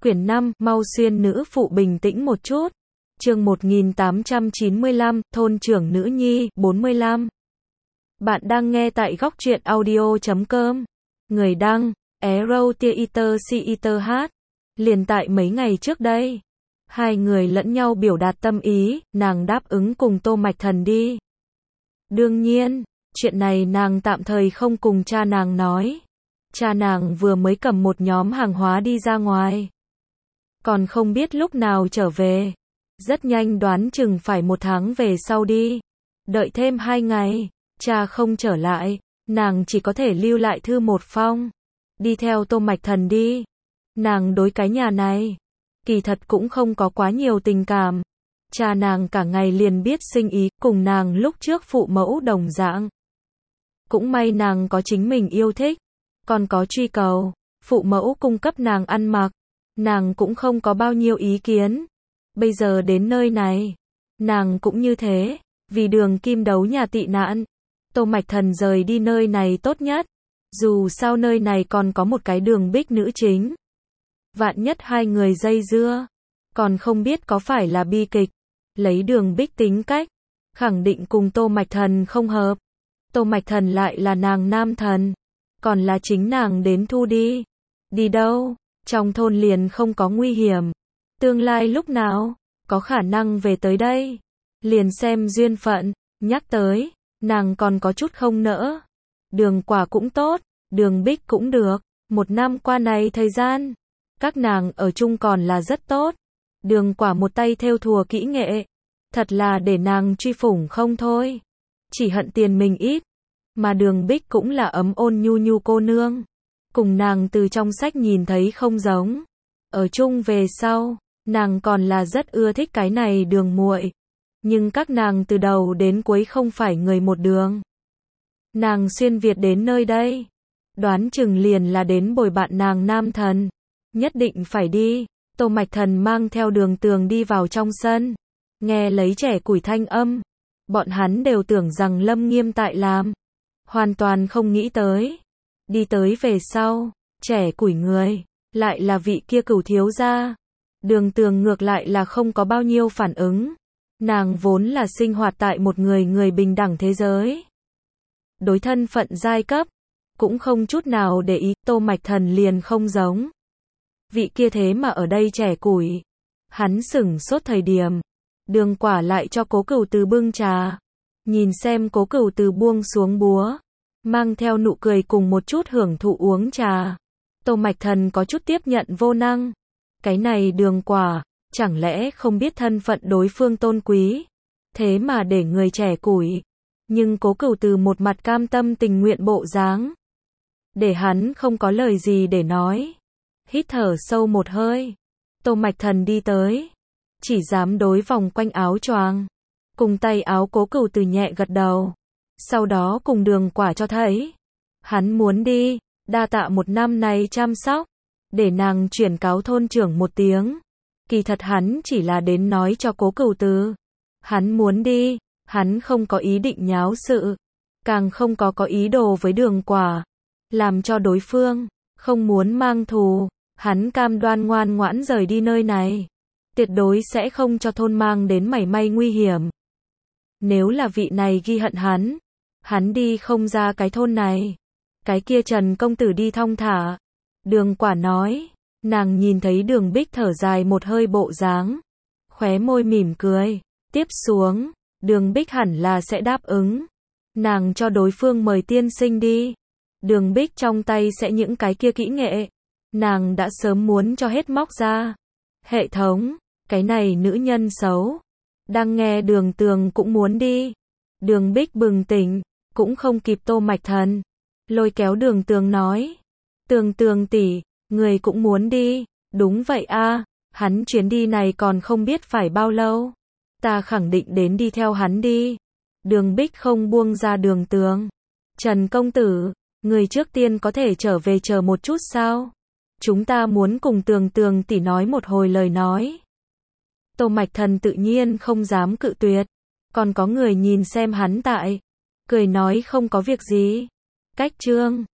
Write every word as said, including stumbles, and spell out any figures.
Quyển năm, mau xuyên nữ phụ bình tĩnh một chút. Chương một nghìn tám trăm chín mươi lăm, thôn trưởng nữ nhi, bốn mươi lăm. Bạn đang nghe tại góc truyện audio chấm com. Người đăng, Arrow Theater Theater hát. Liền tại mấy ngày trước đây, hai người lẫn nhau biểu đạt tâm ý, nàng đáp ứng cùng Tô Mạch Thần đi. Đương nhiên, chuyện này nàng tạm thời không cùng cha nàng nói. Cha nàng vừa mới cầm một nhóm hàng hóa đi ra ngoài, còn không biết lúc nào trở về. Rất nhanh, đoán chừng phải một tháng về sau đi. Đợi thêm hai ngày, cha không trở lại, nàng chỉ có thể lưu lại thư một phong, đi theo Tô Mạch Thần đi. Nàng đối cái nhà này, kỳ thật cũng không có quá nhiều tình cảm. Cha nàng cả ngày liền biết sinh ý, cùng nàng lúc trước phụ mẫu đồng dạng. Cũng may nàng có chính mình yêu thích, còn có truy cầu, phụ mẫu cung cấp nàng ăn mặc, nàng cũng không có bao nhiêu ý kiến. Bây giờ đến nơi này, nàng cũng như thế, vì đường kim đấu nhà tị nạn, Tô Mạch Thần rời đi nơi này tốt nhất. Dù sao nơi này còn có một cái Đường Bích nữ chính. Vạn nhất hai người dây dưa, còn không biết có phải là bi kịch. Lấy Đường Bích tính cách, khẳng định cùng Tô Mạch Thần không hợp. Tô Mạch Thần lại là nàng nam thần, còn là chính nàng đến thu đi. Đi đâu? Trong thôn liền không có nguy hiểm. Tương lai lúc nào có khả năng về tới đây, liền xem duyên phận. Nhắc tới, nàng còn có chút không nỡ. Đường Quả cũng tốt, Đường Bích cũng được. Một năm qua này thời gian, các nàng ở chung còn là rất tốt. Đường Quả một tay thêu thùa kỹ nghệ, thật là để nàng truy phủng không thôi. Chỉ hận tiền mình ít. Mà Đường Bích cũng là ấm ôn nhu nhu cô nương, cùng nàng từ trong sách nhìn thấy không giống. Ở chung về sau, nàng còn là rất ưa thích cái này Đường muội. Nhưng các nàng từ đầu đến cuối không phải người một đường. Nàng xuyên Việt đến nơi đây, đoán chừng liền là đến bồi bạn nàng nam thần. Nhất định phải đi. Tô Mạch Thần mang theo Đường Tường đi vào trong sân, nghe lấy trẻ củi thanh âm. Bọn hắn đều tưởng rằng Lâm Nghiêm tại làm, hoàn toàn không nghĩ tới. Đi tới về sau, trẻ củi người lại là vị kia Cửu thiếu gia. Đường Tường ngược lại là không có bao nhiêu phản ứng. Nàng vốn là sinh hoạt tại một người người bình đẳng thế giới, đối thân phận giai cấp cũng không chút nào để ý. Tô Mạch Thần liền không giống. Vị kia thế mà ở đây trẻ củi. Hắn sửng sốt thời điểm, Đường Quả lại cho Cố Cửu Từ bưng trà. Nhìn xem Cố Cửu Từ buông xuống búa, mang theo nụ cười cùng một chút hưởng thụ uống trà. Tô Mạch Thần có chút tiếp nhận vô năng. Cái này Đường Quả, chẳng lẽ không biết thân phận đối phương tôn quý, thế mà để người trẻ củi. Nhưng Cố Cửu Từ một mặt cam tâm tình nguyện bộ dáng, để hắn không có lời gì để nói. Hít thở sâu một hơi, Tô Mạch Thần đi tới, chỉ dám đối vòng quanh áo choàng, cùng tay áo Cố Cửu Từ nhẹ gật đầu. Sau đó cùng Đường Quả cho thấy, hắn muốn đi, đa tạ một năm này chăm sóc, để nàng chuyển cáo thôn trưởng một tiếng. Kỳ thật hắn chỉ là đến nói cho Cố Cửu Từ, hắn muốn đi, hắn không có ý định nháo sự, càng không có có ý đồ với Đường Quả, làm cho đối phương không muốn mang thù. Hắn cam đoan ngoan ngoãn rời đi nơi này, tuyệt đối sẽ không cho thôn mang đến mảy may nguy hiểm. Nếu là vị này ghi hận hắn, hắn đi không ra cái thôn này. Cái kia Trần công tử đi thong thả. Đường Quả nói. Nàng nhìn thấy Đường Bích thở dài một hơi bộ dáng, khóe môi mỉm cười. Tiếp xuống, Đường Bích hẳn là sẽ đáp ứng. Nàng cho đối phương mời tiên sinh đi. Đường Bích trong tay sẽ những cái kia kỹ nghệ, nàng đã sớm muốn cho hết móc ra. Hệ thống, cái này nữ nhân xấu. Đang nghe Đường Tường cũng muốn đi. Đường Bích bừng tỉnh, cũng không kịp Tô Mạch Thần, lôi kéo Đường Tường nói. Tường Tường tỷ, người cũng muốn đi. Đúng vậy a, hắn chuyến đi này còn không biết phải bao lâu. Ta khẳng định đến đi theo hắn đi. Đường Bích không buông ra Đường Tường. Trần công tử, người trước tiên có thể trở về chờ một chút sao? Chúng ta muốn cùng Tường Tường tỷ nói một hồi lời nói. Tô Mạch Thần tự nhiên không dám cự tuyệt. Còn có người nhìn xem hắn tại, cười nói không có việc gì. Cách chương